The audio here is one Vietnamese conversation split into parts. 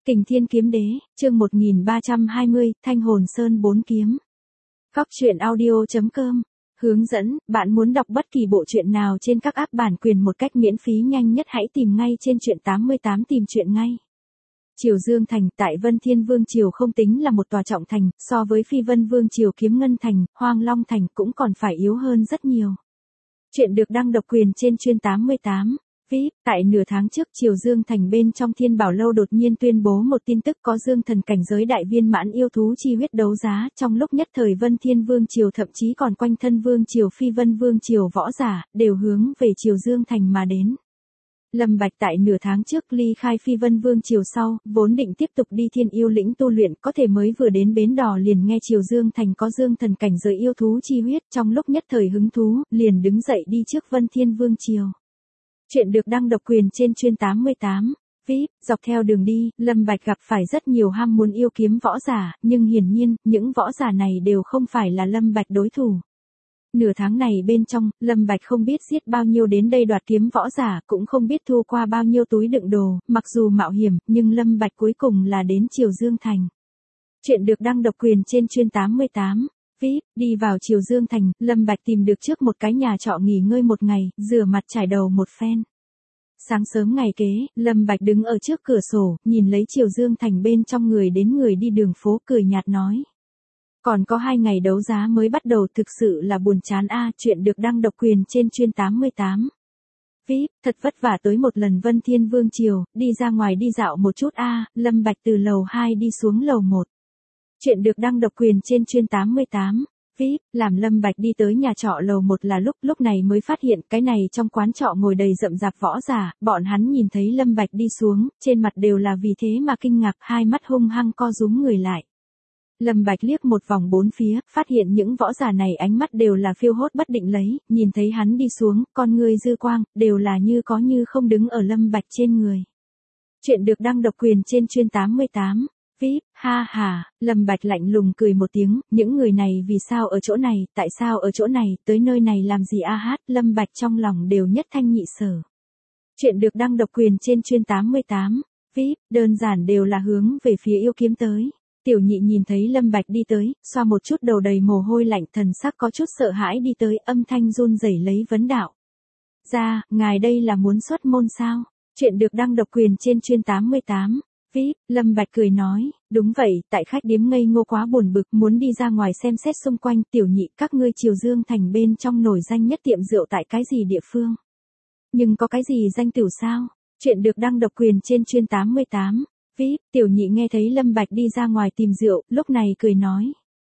Kình Thiên Kiếm Đế, chương 1320, Thanh Hồn Sơn 4 kiếm. Góc truyện audio.com. Hướng dẫn, bạn muốn đọc bất kỳ bộ truyện nào trên các app bản quyền một cách miễn phí nhanh nhất hãy tìm ngay trên truyện 88 tìm truyện ngay. Triều Dương Thành tại Vân Thiên Vương Triều không tính là một tòa trọng thành, so với Phi Vân Vương Triều Kiếm Ngân Thành, Hoang Long Thành cũng còn phải yếu hơn rất nhiều. Chuyện được đăng độc quyền trên chuyên 88. VIP, tại nửa tháng trước Triều Dương Thành bên trong Thiên Bảo Lâu đột nhiên tuyên bố một tin tức có dương thần cảnh giới đại viên mãn yêu thú chi huyết đấu giá, trong lúc nhất thời Vân Thiên Vương Triều thậm chí còn quanh thân Vương Triều Phi Vân Vương Triều võ giả, đều hướng về Triều Dương Thành mà đến. Lâm Bạch tại nửa tháng trước ly khai Phi Vân Vương Triều sau, vốn định tiếp tục đi Thiên Yêu Lĩnh tu luyện, có thể mới vừa đến bến đò liền nghe Triều Dương Thành có dương thần cảnh giới yêu thú chi huyết, trong lúc nhất thời hứng thú, liền đứng dậy đi trước Vân Thiên Vương Triều. Chuyện được đăng độc quyền trên chuyên 88. VIP, dọc theo đường đi, Lâm Bạch gặp phải rất nhiều ham muốn yêu kiếm võ giả, nhưng hiển nhiên, những võ giả này đều không phải là Lâm Bạch đối thủ. Nửa tháng này bên trong, Lâm Bạch không biết giết bao nhiêu đến đây đoạt kiếm võ giả, cũng không biết thu qua bao nhiêu túi đựng đồ, mặc dù mạo hiểm, nhưng Lâm Bạch cuối cùng là đến Triều Dương Thành. Chuyện được đăng độc quyền trên chuyên 88. VIP, đi vào Triều Dương Thành, Lâm Bạch tìm được trước một cái nhà trọ nghỉ ngơi một ngày, rửa mặt trải đầu một phen. Sáng sớm ngày kế, Lâm Bạch đứng ở trước cửa sổ, nhìn lấy Triều Dương Thành bên trong người đến người đi đường phố cười nhạt nói. Còn có 2 ngày đấu giá mới bắt đầu, thực sự là buồn chán a. Chuyện được đăng độc quyền trên chuyên 88. VIP, thật vất vả tới một lần Vân Thiên Vương Triều, đi ra ngoài đi dạo một chút a. Lâm Bạch từ lầu 2 đi xuống lầu 1. Chuyện được đăng độc quyền trên chuyên 88. VIP, làm Lâm Bạch đi tới nhà trọ lầu 1 là lúc này mới phát hiện cái này trong quán trọ ngồi đầy rậm rạp võ giả, bọn hắn nhìn thấy Lâm Bạch đi xuống, trên mặt đều là vì thế mà kinh ngạc, hai mắt hung hăng co rúm người lại. Lâm Bạch liếc một vòng bốn phía, phát hiện những võ giả này ánh mắt đều là phiêu hốt bất định lấy, nhìn thấy hắn đi xuống, con người dư quang, đều là như có như không đứng ở Lâm Bạch trên người. Chuyện được đăng độc quyền trên chuyên 88. VIP, ha ha, Lâm Bạch lạnh lùng cười một tiếng, những người này vì sao ở chỗ này, tại sao ở chỗ này, tới nơi này làm gì a hát, Lâm Bạch trong lòng đều nhất thanh nhị sở. Chuyện được đăng độc quyền trên chuyên 88. VIP, đơn giản đều là hướng về phía yêu kiếm tới. Tiểu Nhị nhìn thấy Lâm Bạch đi tới, xoa một chút đầu đầy mồ hôi lạnh, thần sắc có chút sợ hãi đi tới, âm thanh run rẩy lấy vấn đạo. Ra, ngài đây là muốn xuất môn sao? Chuyện được đăng độc quyền trên chuyên 88. VIP, Lâm Bạch cười nói, đúng vậy, tại khách điếm ngây ngô quá buồn bực, muốn đi ra ngoài xem xét xung quanh. Tiểu Nhị, các ngươi Triều Dương Thành bên trong nổi danh nhất tiệm rượu tại cái gì địa phương? Nhưng có cái gì danh tiểu sao? Chuyện được đăng độc quyền trên chuyên 88. VIP, Tiểu Nhị nghe thấy Lâm Bạch đi ra ngoài tìm rượu, lúc này cười nói.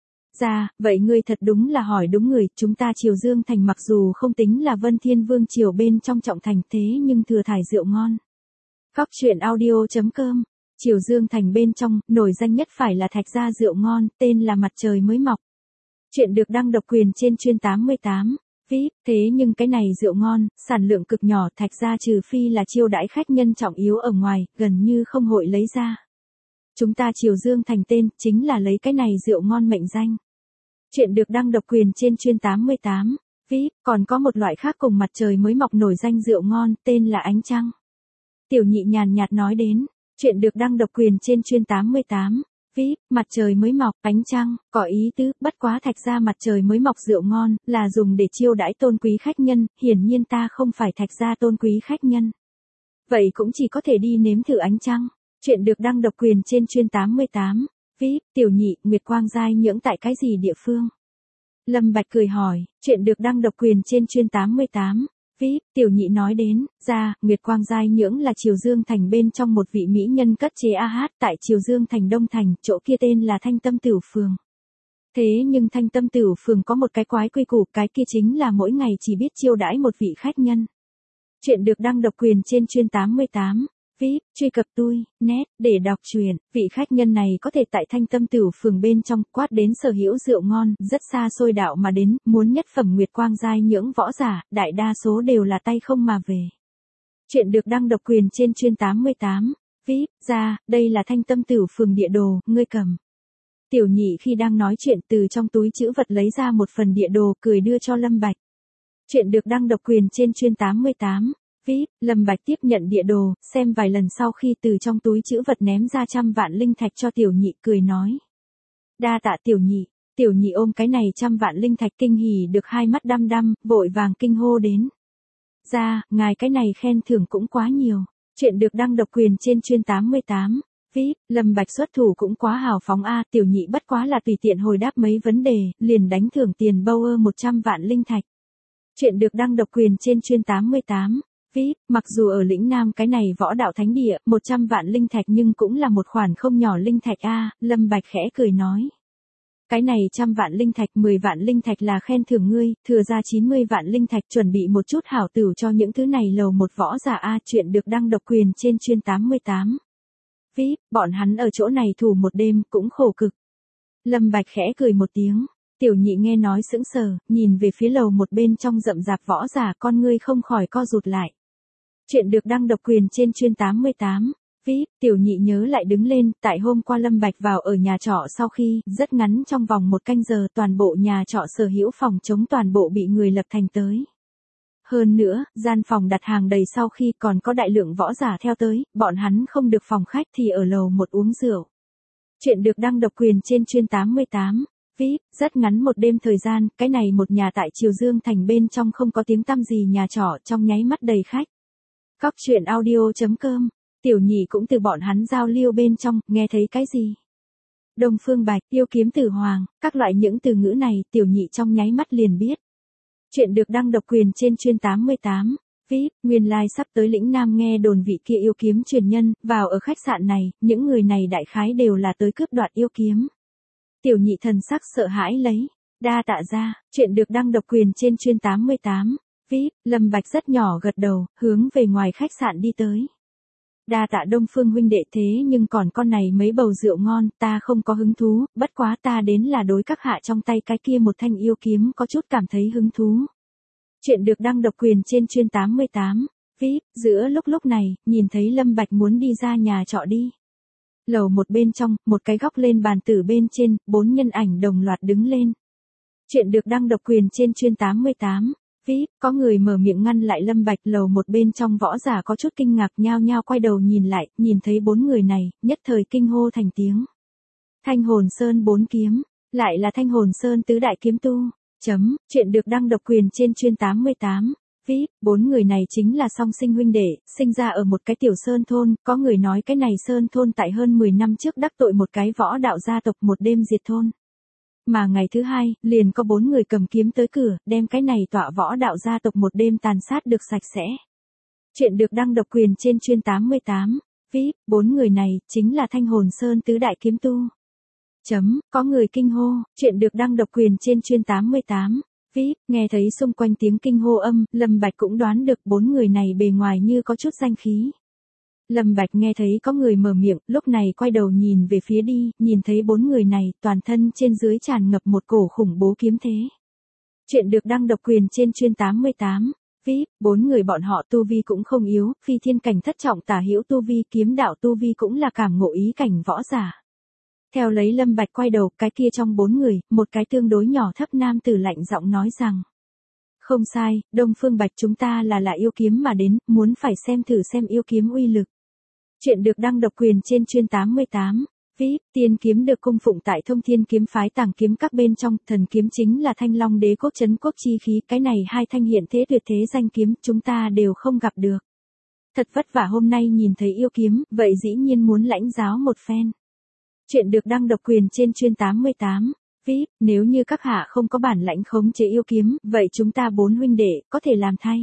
Ra, vậy ngươi thật đúng là hỏi đúng người, chúng ta Triều Dương Thành mặc dù không tính là Vân Thiên Vương Triều bên trong trọng thành thế nhưng thừa thải rượu ngon. Góc truyện audio.com. Triều Dương Thành bên trong, nổi danh nhất phải là Thạch Gia rượu ngon, tên là Mặt Trời Mới Mọc. Chuyện được đăng độc quyền trên chuyên 88. VIP, thế nhưng cái này rượu ngon, sản lượng cực nhỏ, Thạch Gia trừ phi là chiêu đãi khách nhân trọng yếu ở ngoài, gần như không hội lấy ra. Chúng ta Triều Dương Thành tên, chính là lấy cái này rượu ngon mệnh danh. Chuyện được đăng độc quyền trên chuyên 88. VIP, còn có một loại khác cùng Mặt Trời Mới Mọc nổi danh rượu ngon, tên là Ánh Trăng. Tiểu Nhị nhàn nhạt nói đến. Chuyện được đăng độc quyền trên chuyên 88. VIP, Mặt Trời Mới Mọc, Ánh Trăng, có ý tứ, bất quá Thạch Gia Mặt Trời Mới Mọc rượu ngon, là dùng để chiêu đãi tôn quý khách nhân, hiển nhiên ta không phải Thạch Gia tôn quý khách nhân. Vậy cũng chỉ có thể đi nếm thử Ánh Trăng. Chuyện được đăng độc quyền trên chuyên 88. VIP, Tiểu Nhị, Nguyệt Quang Giai Nhưỡng tại cái gì địa phương? Lâm Bạch cười hỏi, chuyện được đăng độc quyền trên chuyên 88. VIP, Tiểu Nhị nói đến, ra, Nguyệt Quang Giai Nhưỡng là Triều Dương Thành bên trong một vị mỹ nhân cất chế AH tại Triều Dương Thành Đông Thành, chỗ kia tên là Thanh Tâm Tửu Phường. Thế nhưng Thanh Tâm Tửu Phường có một cái quái quy củ, cái kia chính là mỗi ngày chỉ biết chiêu đãi một vị khách nhân. Chuyện được đăng độc quyền trên chuyên 88. VIP, truy cập tôi, net, để đọc truyện, vị khách nhân này có thể tại Thanh Tâm Tửu Phường bên trong, quát đến sở hữu rượu ngon, rất xa xôi đạo mà đến, muốn nhất phẩm Nguyệt Quang Giai Nhưỡng võ giả, đại đa số đều là tay không mà về. Chuyện được đăng độc quyền trên chuyên 88. VIP, ra, đây là Thanh Tâm Tửu Phường địa đồ, ngươi cầm. Tiểu Nhị khi đang nói chuyện từ trong túi trữ vật lấy ra một phần địa đồ, cười đưa cho Lâm Bạch. Chuyện được đăng độc quyền trên chuyên 88. VIP, Lâm Bạch tiếp nhận địa đồ, xem vài lần sau khi từ trong túi trữ vật ném ra 100 vạn linh thạch cho tiểu nhị cười nói. Đa tạ tiểu nhị ôm cái này 100 vạn linh thạch kinh hỉ được hai mắt đăm đăm, vội vàng kinh hô đến. Ra, ngài cái này khen thưởng cũng quá nhiều. Chuyện được đăng độc quyền trên chuyên 88. VIP, Lâm Bạch xuất thủ cũng quá hào phóng a, tiểu nhị bất quá là tùy tiện hồi đáp mấy vấn đề, liền đánh thưởng tiền Power 100 vạn linh thạch. Chuyện được đăng độc quyền trên chuyên 88. VIP, mặc dù ở lĩnh Nam cái này võ đạo thánh địa, 100 vạn linh thạch nhưng cũng là một khoản không nhỏ linh thạch a, Lâm Bạch khẽ cười nói. Cái này 100 vạn linh thạch, 10 vạn linh thạch là khen thưởng ngươi, thừa ra 90 vạn linh thạch chuẩn bị một chút hảo tửu cho những thứ này lầu một võ giả a, chuyện được đăng độc quyền trên chuyên 88. VIP, bọn hắn ở chỗ này thủ một đêm cũng khổ cực. Lâm Bạch khẽ cười một tiếng, tiểu nhị nghe nói sững sờ, nhìn về phía lầu một bên trong rậm rạp võ giả, con ngươi không khỏi co rụt lại. Chuyện được đăng độc quyền trên chuyên 88. VIP, tiểu nhị nhớ lại đứng lên, tại hôm qua Lâm Bạch vào ở nhà trọ sau khi, rất ngắn trong vòng 1 canh giờ toàn bộ nhà trọ sở hữu phòng chống toàn bộ bị người lập thành tới. Hơn nữa, gian phòng đặt hàng đầy sau khi còn có đại lượng võ giả theo tới, bọn hắn không được phòng khách thì ở lầu một uống rượu. Chuyện được đăng độc quyền trên chuyên 88. VIP, rất ngắn một đêm thời gian, cái này một nhà tại Triều Dương thành bên trong không có tiếng tăm gì nhà trọ trong nháy mắt đầy khách. Cóc truyện audio.com, tiểu nhị cũng từ bọn hắn giao lưu bên trong, nghe thấy cái gì? Đông Phương Bạch, yêu kiếm tử hoàng, các loại những từ ngữ này tiểu nhị trong nháy mắt liền biết. Chuyện được đăng độc quyền trên chuyên 88. VIP, nguyên lai sắp tới lĩnh Nam nghe đồn vị kia yêu kiếm truyền nhân, vào ở khách sạn này, những người này đại khái đều là tới cướp đoạt yêu kiếm. Tiểu nhị thần sắc sợ hãi lấy. Đa tạ ra, chuyện được đăng độc quyền trên chuyên 88. VIP, Lâm Bạch rất nhỏ gật đầu, hướng về ngoài khách sạn đi tới. Đa tạ Đông Phương huynh đệ, thế nhưng còn con này mấy bầu rượu ngon, ta không có hứng thú, bất quá ta đến là đối các hạ trong tay cái kia một thanh yêu kiếm có chút cảm thấy hứng thú. Chuyện được đăng độc quyền trên chuyên 88. VIP, giữa lúc này, nhìn thấy Lâm Bạch muốn đi ra nhà trọ đi. Lầu một bên trong, một cái góc lên bàn tử bên trên, 4 nhân ảnh đồng loạt đứng lên. Chuyện được đăng độc quyền trên chuyên 88. VIP, có người mở miệng ngăn lại Lâm Bạch, lầu một bên trong võ giả có chút kinh ngạc nhao nhao quay đầu nhìn lại, nhìn thấy 4 người này, nhất thời kinh hô thành tiếng. Thanh Hồn Sơn 4 kiếm, lại là Thanh Hồn Sơn tứ đại kiếm tu. Chuyện được đăng độc quyền trên chuyên 88. VIP, 4 người này chính là song sinh huynh đệ, sinh ra ở một cái tiểu sơn thôn, có người nói cái này sơn thôn tại hơn 10 năm trước đắc tội một cái võ đạo gia tộc một đêm diệt thôn. Mà ngày thứ hai, liền có 4 người cầm kiếm tới cửa, đem cái này tọa võ đạo gia tộc một đêm tàn sát được sạch sẽ. Chuyện được đăng độc quyền trên chuyên 88. VIP, 4 người này, chính là Thanh Hồn Sơn tứ đại kiếm tu. Có người kinh hô, chuyện được đăng độc quyền trên chuyên 88. VIP, nghe thấy xung quanh tiếng kinh hô âm, Lâm Bạch cũng đoán được 4 người này bề ngoài như có chút danh khí. Lâm Bạch nghe thấy có người mở miệng, lúc này quay đầu nhìn về phía đi, nhìn thấy 4 người này, toàn thân trên dưới tràn ngập một cổ khủng bố kiếm thế. Chuyện được đăng độc quyền trên chuyên 88. VIP, 4 người bọn họ tu vi cũng không yếu, phi thiên cảnh thất trọng tả hữu tu vi, kiếm đạo tu vi cũng là cảm ngộ ý cảnh võ giả. Theo lấy Lâm Bạch quay đầu, cái kia trong 4 người, một cái tương đối nhỏ thấp nam tử lạnh giọng nói rằng. Không sai, Đông Phương Bạch, chúng ta là yêu kiếm mà đến, muốn phải xem thử xem yêu kiếm uy lực. Chuyện được đăng độc quyền trên chuyên 88. VIP, tiên kiếm được cung phụng tại Thông Thiên kiếm phái tàng kiếm các bên trong, thần kiếm chính là Thanh Long đế quốc trấn quốc chi khí, cái này hai thanh hiện thế tuyệt thế danh kiếm, chúng ta đều không gặp được. Thật vất vả hôm nay nhìn thấy yêu kiếm, vậy dĩ nhiên muốn lãnh giáo một phen. Chuyện được đăng độc quyền trên chuyên 88. VIP, nếu như các hạ không có bản lãnh khống chế yêu kiếm, vậy chúng ta 4 huynh đệ, có thể làm thay.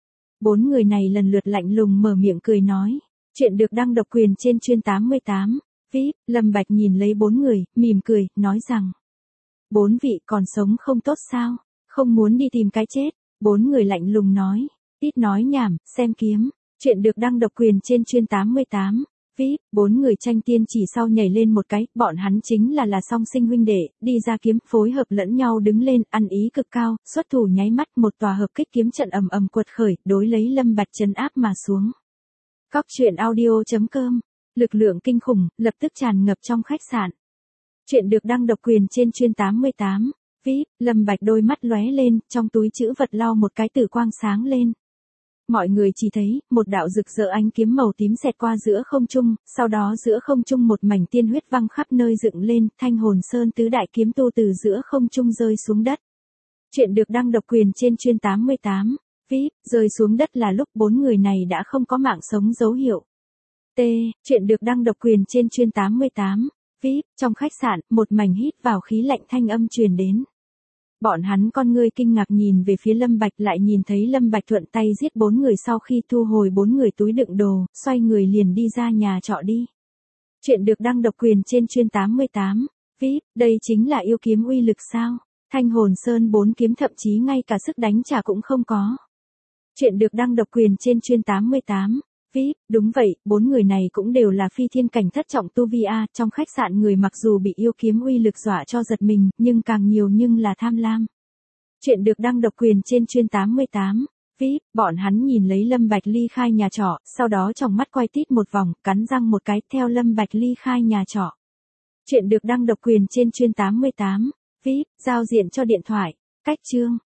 4 người này lần lượt lạnh lùng mở miệng cười nói. Chuyện được đăng độc quyền trên chuyên 88. VIP, Lâm Bạch nhìn lấy 4 người, mỉm cười, nói rằng. 4 vị còn sống không tốt sao? Không muốn đi tìm cái chết. 4 người lạnh lùng nói. Ít nói nhảm, xem kiếm. Chuyện được đăng độc quyền trên chuyên 88. VIP, 4 người tranh tiên chỉ sau nhảy lên một cái, bọn hắn chính là song sinh huynh đệ, đi ra kiếm, phối hợp lẫn nhau đứng lên, ăn ý cực cao, xuất thủ nháy mắt, một tòa hợp kích kiếm trận ầm ầm quật khởi, đối lấy Lâm Bạch trấn áp mà xuống. Cóc truyện audio.com, lực lượng kinh khủng, lập tức tràn ngập trong khách sạn. Chuyện được đăng độc quyền trên chuyên 88. VIP, Lâm Bạch đôi mắt lóe lên, trong túi trữ vật lau một cái tử quang sáng lên. Mọi người chỉ thấy, một đạo rực rỡ ánh kiếm màu tím xẹt qua giữa không trung, sau đó giữa không trung một mảnh tiên huyết văng khắp nơi dựng lên, Thanh Hồn Sơn tứ đại kiếm tu từ giữa không trung rơi xuống đất. Chuyện được đăng độc quyền trên chuyên 88. VIP, rơi xuống đất là lúc 4 người này đã không có mạng sống dấu hiệu. T. Chuyện được đăng độc quyền trên chuyên 88. VIP, trong khách sạn, một mảnh hít vào khí lạnh thanh âm truyền đến. Bọn hắn con ngươi kinh ngạc nhìn về phía Lâm Bạch, lại nhìn thấy Lâm Bạch thuận tay giết 4 người sau khi thu hồi 4 người túi đựng đồ, xoay người liền đi ra nhà trọ đi. Chuyện được đăng độc quyền trên chuyên 88. VIP, đây chính là yêu kiếm uy lực sao? Thanh Hồn Sơn 4 kiếm thậm chí ngay cả sức đánh trả cũng không có. Chuyện được đăng độc quyền trên chuyên 88. VIP, đúng vậy, 4 người này cũng đều là phi thiên cảnh thất trọng tu vi A, trong khách sạn người mặc dù bị yêu kiếm uy lực dọa cho giật mình, nhưng càng nhiều nhưng là tham lam. Chuyện được đăng độc quyền trên chuyên 88. VIP, bọn hắn nhìn lấy Lâm Bạch ly khai nhà trọ, sau đó trong mắt quay tít một vòng, cắn răng một cái, theo Lâm Bạch ly khai nhà trọ. Chuyện được đăng độc quyền trên chuyên 88. VIP, giao diện cho điện thoại. Cách chương.